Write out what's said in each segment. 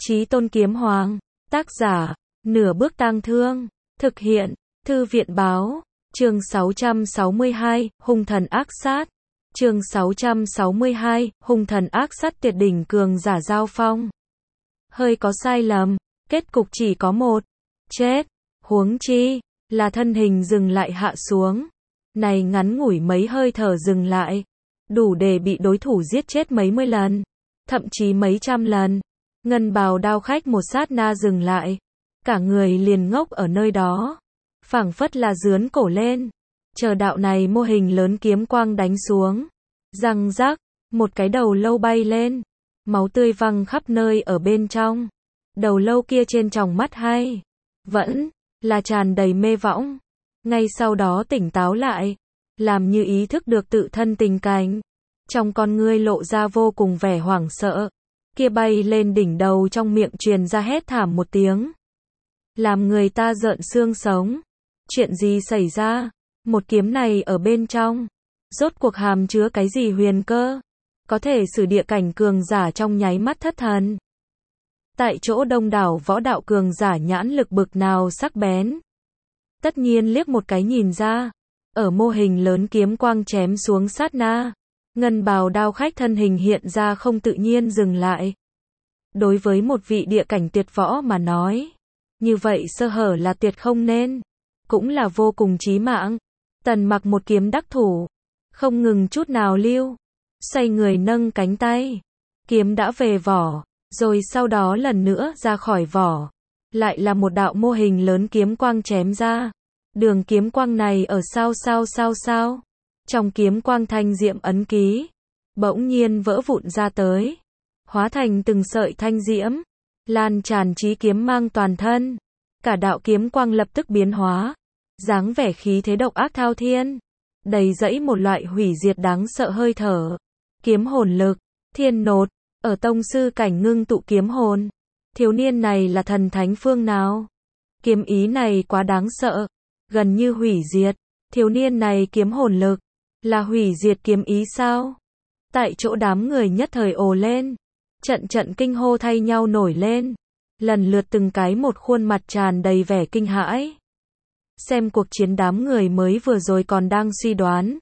Chí Tôn Kiếm Hoàng. Tác giả, Nửa Bước Tang Thương. Thực hiện, Thư viện báo. Chương 662, Hung thần ác sát. Chương 662, Hung thần ác sát tuyệt đỉnh cường giả giao phong. Hơi có sai lầm, kết cục chỉ có một, chết. Huống chi, là thân hình dừng lại hạ xuống. Này ngắn ngủi mấy hơi thở dừng lại, đủ để bị đối thủ giết chết mấy mươi lần, thậm chí mấy trăm lần. Ngân bào đao khách một sát na dừng lại, cả người liền ngốc ở nơi đó, phảng phất là dướn cổ lên, chờ đạo này mô hình lớn kiếm quang đánh xuống. Răng rắc, một cái đầu lâu bay lên, máu tươi văng khắp nơi ở bên trong. Đầu lâu kia trên tròng mắt hay vẫn là tràn đầy mê võng, ngay sau đó tỉnh táo lại, làm như ý thức được tự thân tình cảnh, trong con ngươi lộ ra vô cùng vẻ hoảng sợ. Kia bay lên đỉnh đầu trong miệng truyền ra hét thảm một tiếng, làm người ta rợn xương sống. Chuyện gì xảy ra? Một kiếm này ở bên trong, rốt cuộc hàm chứa cái gì huyền cơ, có thể sử địa cảnh cường giả trong nháy mắt thất thần. Tại chỗ đông đảo võ đạo cường giả nhãn lực bực nào sắc bén, tất nhiên liếc một cái nhìn ra. Ở mô hình lớn kiếm quang chém xuống sát na, ngân bào đao khách thân hình hiện ra không tự nhiên dừng lại. Đối với một vị địa cảnh tuyệt võ mà nói, như vậy sơ hở là tuyệt không nên, cũng là vô cùng chí mạng. Tần Mặc một kiếm đắc thủ, không ngừng chút nào lưu, xoay người nâng cánh tay, kiếm đã về vỏ, rồi sau đó lần nữa ra khỏi vỏ, lại là một đạo mô hình lớn kiếm quang chém ra. Đường kiếm quang này ở sao, trong kiếm quang thanh diệm ấn ký, bỗng nhiên vỡ vụn ra tới, hóa thành từng sợi thanh diễm, lan tràn chí kiếm mang toàn thân. Cả đạo kiếm quang lập tức biến hóa, dáng vẻ khí thế độc ác thao thiên, đầy dẫy một loại hủy diệt đáng sợ hơi thở. Kiếm hồn lực, thiên nột, ở tông sư cảnh ngưng tụ kiếm hồn. Thiếu niên này là thần thánh phương nào? Kiếm ý này quá đáng sợ, gần như hủy diệt. Thiếu niên này kiếm hồn lực, là hủy diệt kiếm ý sao? Tại chỗ đám người nhất thời ồ lên, trận trận kinh hô thay nhau nổi lên, lần lượt từng cái một khuôn mặt tràn đầy vẻ kinh hãi. Xem cuộc chiến đám người mới vừa rồi còn đang suy đoán,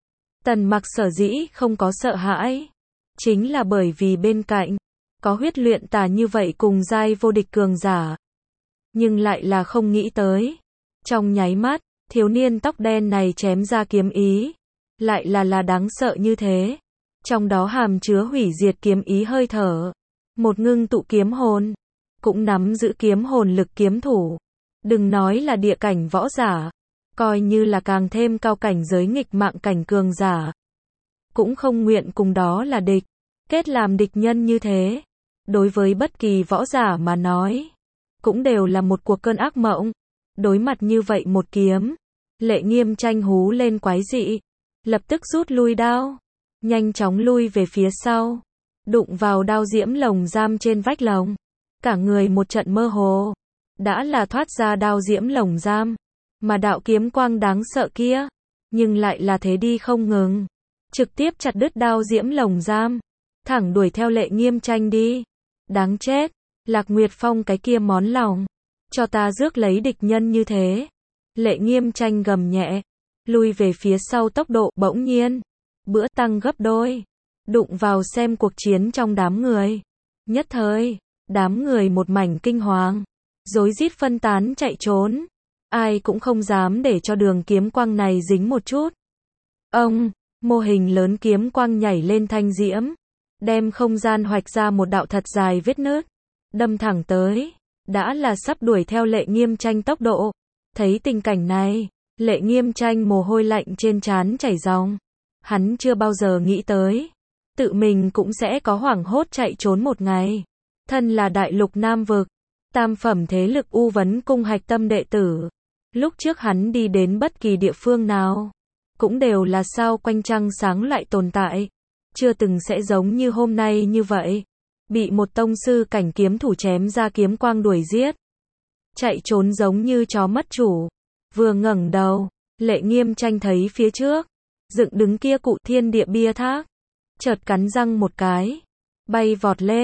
Tần Mặc sở dĩ không có sợ hãi, chính là bởi vì bên cạnh có huyết luyện tà như vậy cùng giai vô địch cường giả. Nhưng lại là không nghĩ tới, trong nháy mắt, thiếu niên tóc đen này chém ra kiếm ý, lại là đáng sợ như thế. Trong đó hàm chứa hủy diệt kiếm ý hơi thở, một ngưng tụ kiếm hồn, cũng nắm giữ kiếm hồn lực kiếm thủ. Đừng nói là địa cảnh võ giả, coi như là càng thêm cao cảnh giới nghịch mạng cảnh cường giả, cũng không nguyện cùng đó là địch, kết làm địch nhân như thế. Đối với bất kỳ võ giả mà nói, cũng đều là một cuộc cơn ác mộng. Đối mặt như vậy một kiếm, Lệ Nghiêm Tranh hú lên quái dị, lập tức rút lui đao, nhanh chóng lui về phía sau, đụng vào đao diễm lồng giam trên vách lồng, cả người một trận mơ hồ. Đã là thoát ra đao diễm lồng giam, mà đạo kiếm quang đáng sợ kia, nhưng lại là thế đi không ngừng, trực tiếp chặt đứt đao diễm lồng giam, thẳng đuổi theo Lệ Nghiêm Tranh đi. Đáng chết, Lạc Nguyệt Phong cái kia món lòng, cho ta rước lấy địch nhân như thế. Lệ Nghiêm Tranh gầm nhẹ, lui về phía sau, tốc độ bỗng nhiên bữa tăng gấp đôi, đụng vào xem cuộc chiến trong đám người. Nhất thời, đám người một mảnh kinh hoàng, rối rít phân tán chạy trốn, ai cũng không dám để cho đường kiếm quang này dính một chút. Ông, mô hình lớn kiếm quang nhảy lên thanh diễm, đem không gian hoạch ra một đạo thật dài vết nứt, đâm thẳng tới, đã là sắp đuổi theo Lệ Nghiêm Tranh tốc độ. Thấy tình cảnh này, Lệ Nghiêm Tranh mồ hôi lạnh trên trán chảy ròng. Hắn chưa bao giờ nghĩ tới, tự mình cũng sẽ có hoảng hốt chạy trốn một ngày. Thân là đại lục Nam vực, tam phẩm thế lực U Vấn Cung hạch tâm đệ tử, lúc trước hắn đi đến bất kỳ địa phương nào, cũng đều là sao quanh trăng sáng loại tồn tại, chưa từng sẽ giống như hôm nay như vậy, bị một tông sư cảnh kiếm thủ chém ra kiếm quang đuổi giết, chạy trốn giống như chó mất chủ. Vừa ngẩng đầu, Lệ Nghiêm Tranh thấy phía trước dựng đứng kia cụ thiên địa bia tháp, chợt cắn răng một cái, bay vọt lên,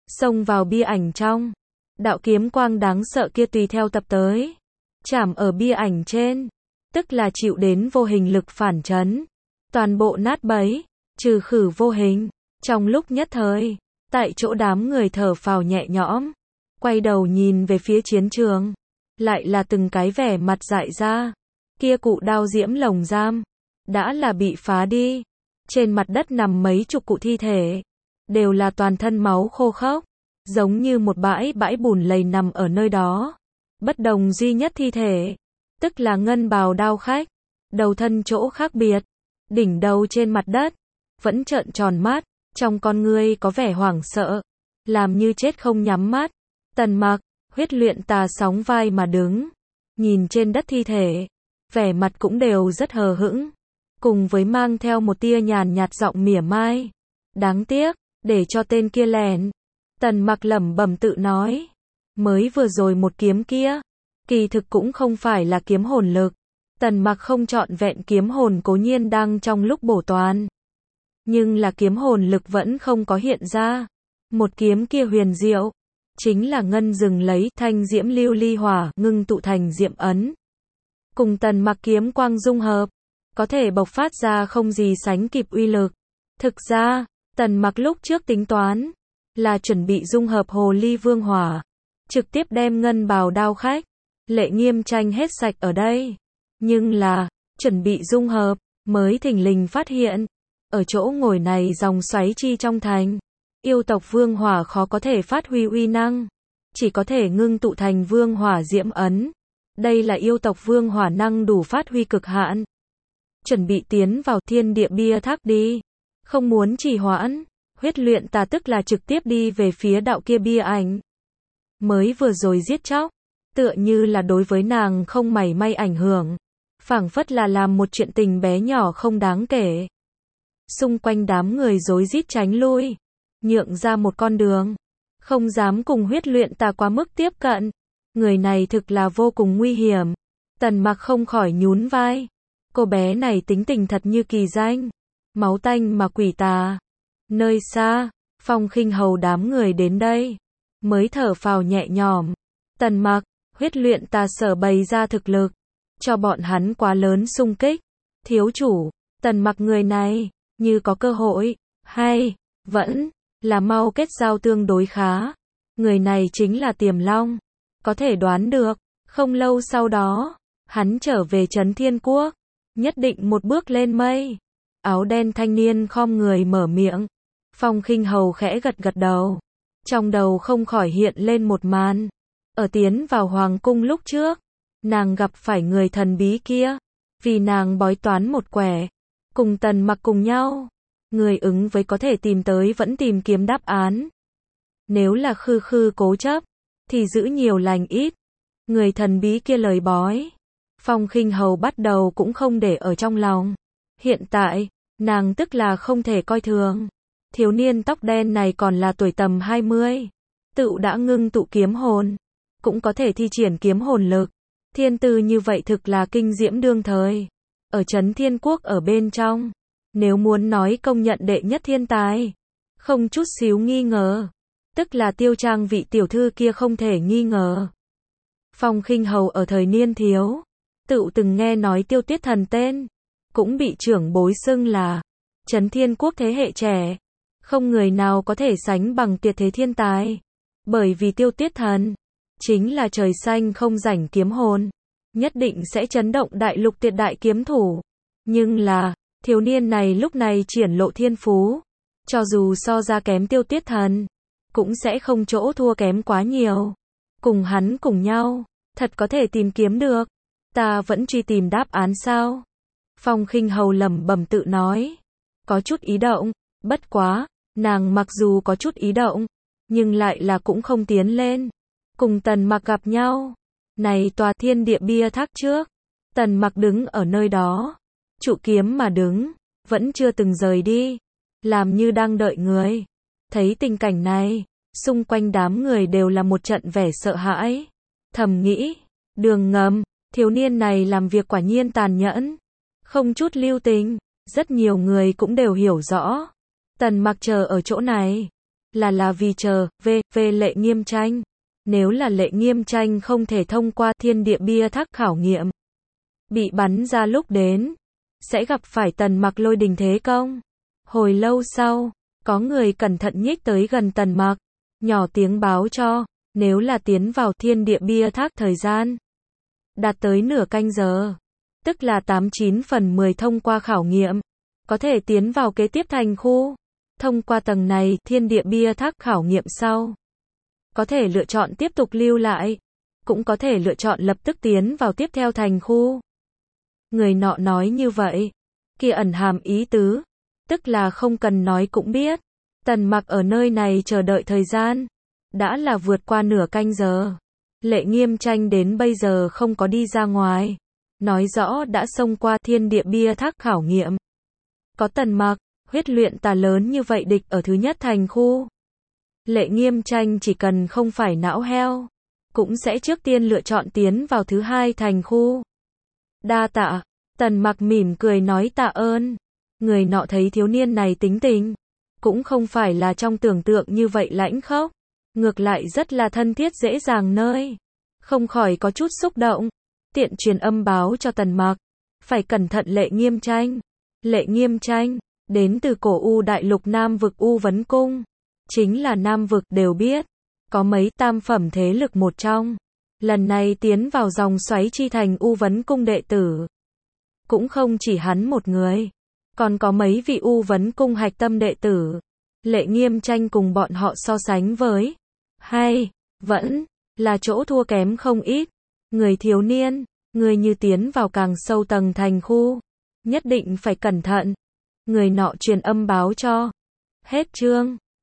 xông vào bia ảnh trong. Đạo kiếm quang đáng sợ kia tùy theo tập tới, chạm ở bia ảnh trên, tức là chịu đến vô hình lực phản chấn, toàn bộ nát bấy, trừ khử vô hình. Trong lúc nhất thời, tại chỗ đám người thở phào nhẹ nhõm, quay đầu nhìn về phía chiến trường, lại là từng cái vẻ mặt dại ra. Kia cụ đao diễm lồng giam, đã là bị phá đi. Trên mặt đất nằm mấy chục cụ thi thể, đều là toàn thân máu khô khốc, giống như một bãi bùn lầy nằm ở nơi đó. Bất đồng duy nhất thi thể, tức là ngân bào đao khách, đầu thân chỗ khác biệt, đỉnh đầu trên mặt đất, vẫn trợn tròn mắt, trong con ngươi có vẻ hoảng sợ, làm như chết không nhắm mắt. Tần Mặc, Huyết Luyện Tà sóng vai mà đứng, nhìn trên đất thi thể, vẻ mặt cũng đều rất hờ hững, cùng với mang theo một tia nhàn nhạt giọng mỉa mai. Đáng tiếc, để cho tên kia lẻn. Tần Mặc lẩm bẩm tự nói, mới vừa rồi một kiếm kia, kỳ thực cũng không phải là kiếm hồn lực. Tần Mặc không trọn vẹn kiếm hồn cố nhiên đang trong lúc bổ toàn, nhưng là kiếm hồn lực vẫn không có hiện ra. Một kiếm kia huyền diệu, chính là ngân rừng lấy thanh diễm lưu ly hỏa ngưng tụ thành diệm ấn, cùng Tần Mặc kiếm quang dung hợp, có thể bộc phát ra không gì sánh kịp uy lực. Thực ra, Tần Mặc lúc trước tính toán là chuẩn bị dung hợp hồ ly vương hỏa, trực tiếp đem ngân bào đao khách, Lệ Nghiêm tranh hết sạch ở đây. Nhưng là, chuẩn bị dung hợp, mới thình lình phát hiện, ở chỗ ngồi này dòng xoáy chi trong thành, yêu tộc vương hỏa khó có thể phát huy uy năng, chỉ có thể ngưng tụ thành vương hỏa diễm ấn. Đây là yêu tộc vương hỏa năng đủ phát huy cực hạn. Chuẩn bị tiến vào thiên địa bia tháp đi, không muốn trì hoãn. Huyết Luyện Tà tức là trực tiếp đi về phía đạo kia bia ảnh. Mới vừa rồi giết chóc, tựa như là đối với nàng không mảy may ảnh hưởng, phảng phất là làm một chuyện tình bé nhỏ không đáng kể. Xung quanh đám người rối rít tránh lui, nhượng ra một con đường, không dám cùng Huyết Luyện Tà quá mức tiếp cận. Người này thực là vô cùng nguy hiểm. Tần Mặc không khỏi nhún vai. Cô bé này tính tình thật như kỳ danh, máu tanh mà quỷ tà. Nơi xa, Phong Khinh Hầu đám người đến đây, mới thở phào nhẹ nhõm. Tần Mặc, Huyết Luyện Tà sở bày ra thực lực, cho bọn hắn quá lớn xung kích. Thiếu chủ, Tần Mặc người này, như có cơ hội, hay, vẫn, là mau kết giao tương đối khá. Người này chính là Tiềm Long. Có thể đoán được, không lâu sau đó, hắn trở về Trấn Thiên Quốc, nhất định một bước lên mây. Áo đen thanh niên khom người mở miệng. Phong Khinh Hầu khẽ gật gật đầu, trong đầu không khỏi hiện lên một màn. Ở tiến vào hoàng cung lúc trước, nàng gặp phải người thần bí kia, vì nàng bói toán một quẻ, cùng Tần Mặc cùng nhau. Người ứng với có thể tìm tới vẫn tìm kiếm đáp án. Nếu là khư khư cố chấp, thì giữ nhiều lành ít. Người thần bí kia lời bói, Phong Khinh Hầu bắt đầu cũng không để ở trong lòng. Hiện tại, nàng tức là không thể coi thường. Thiếu niên tóc đen này còn là tuổi tầm 20, tựu đã ngưng tụ kiếm hồn, cũng có thể thi triển kiếm hồn lực. Thiên tư như vậy thực là kinh diễm đương thời. Ở Trấn Thiên Quốc ở bên trong, nếu muốn nói công nhận đệ nhất thiên tài, không chút xíu nghi ngờ, tức là Tiêu Trang vị tiểu thư kia không thể nghi ngờ. Phong Khinh Hầu ở thời niên thiếu, tựu từng nghe nói Tiêu Tiết Thần tên, cũng bị trưởng bối xưng là Trấn Thiên Quốc thế hệ trẻ. Không người nào có thể sánh bằng tuyệt thế thiên tài, bởi vì Tiêu Tiết Thần chính là trời xanh không rảnh kiếm hồn, nhất định sẽ chấn động đại lục tuyệt đại kiếm thủ. Nhưng là, thiếu niên này lúc này triển lộ thiên phú, cho dù so ra kém Tiêu Tiết Thần, cũng sẽ không chỗ thua kém quá nhiều. Cùng hắn cùng nhau, thật có thể tìm kiếm được. Ta vẫn truy tìm đáp án sao? Phong Khinh Hầu lẩm bẩm tự nói, có chút ý động, bất quá, nàng mặc dù có chút ý động, nhưng lại là cũng không tiến lên. Cùng Tần Mặc gặp nhau, này tòa thiên địa bia tháp trước, Tần Mặc đứng ở nơi đó, trụ kiếm mà đứng, vẫn chưa từng rời đi, làm như đang đợi người. Thấy tình cảnh này, xung quanh đám người đều là một trận vẻ sợ hãi. Thầm nghĩ, đường ngầm, thiếu niên này làm việc quả nhiên tàn nhẫn, không chút lưu tình. Rất nhiều người cũng đều hiểu rõ. Tần Mặc chờ ở chỗ này, là vì chờ, về Lệ Nghiêm Tranh. Nếu là Lệ Nghiêm Tranh không thể thông qua thiên địa bia thác khảo nghiệm, bị bắn ra lúc đến, sẽ gặp phải Tần Mặc lôi đình thế công. Hồi lâu sau, có người cẩn thận nhích tới gần Tần Mặc, nhỏ tiếng báo cho, nếu là tiến vào thiên địa bia thác thời gian đạt tới nửa canh giờ, tức là 89 phần 10 thông qua khảo nghiệm, có thể tiến vào kế tiếp thành khu. Thông qua tầng này, thiên địa bia thác khảo nghiệm sau, có thể lựa chọn tiếp tục lưu lại, cũng có thể lựa chọn lập tức tiến vào tiếp theo thành khu. Người nọ nói như vậy, kia ẩn hàm ý tứ, tức là không cần nói cũng biết, Tần Mặc ở nơi này chờ đợi thời gian, đã là vượt qua nửa canh giờ. Lệ Nghiêm Tranh đến bây giờ không có đi ra ngoài, nói rõ đã xông qua thiên địa bia thác khảo nghiệm. Có Tần Mặc, huyết luyện tà lớn như vậy địch ở thứ nhất thành khu. Lệ Nghiêm Tranh chỉ cần không phải não heo, cũng sẽ trước tiên lựa chọn tiến vào thứ hai thành khu. Đa tạ, Tần Mặc mỉm cười nói tạ ơn. Người nọ thấy thiếu niên này tính tình, cũng không phải là trong tưởng tượng như vậy lãnh khốc, ngược lại rất là thân thiết dễ dàng nơi. Không khỏi có chút xúc động, tiện truyền âm báo cho Tần Mặc, phải cẩn thận Lệ Nghiêm Tranh. Lệ Nghiêm Tranh, đến từ cổ U đại lục Nam vực U Vấn Cung, chính là Nam vực đều biết, có mấy tam phẩm thế lực một trong. Lần này tiến vào dòng xoáy chi thành U Vấn Cung đệ tử, cũng không chỉ hắn một người, còn có mấy vị U Vấn Cung hạch tâm đệ tử. Lệ Nghiêm Tranh cùng bọn họ so sánh với, hay vẫn là chỗ thua kém không ít. Người thiếu niên, người như tiến vào càng sâu tầng thành khu, nhất định phải cẩn thận. Người nọ truyền âm báo cho. Hết chương.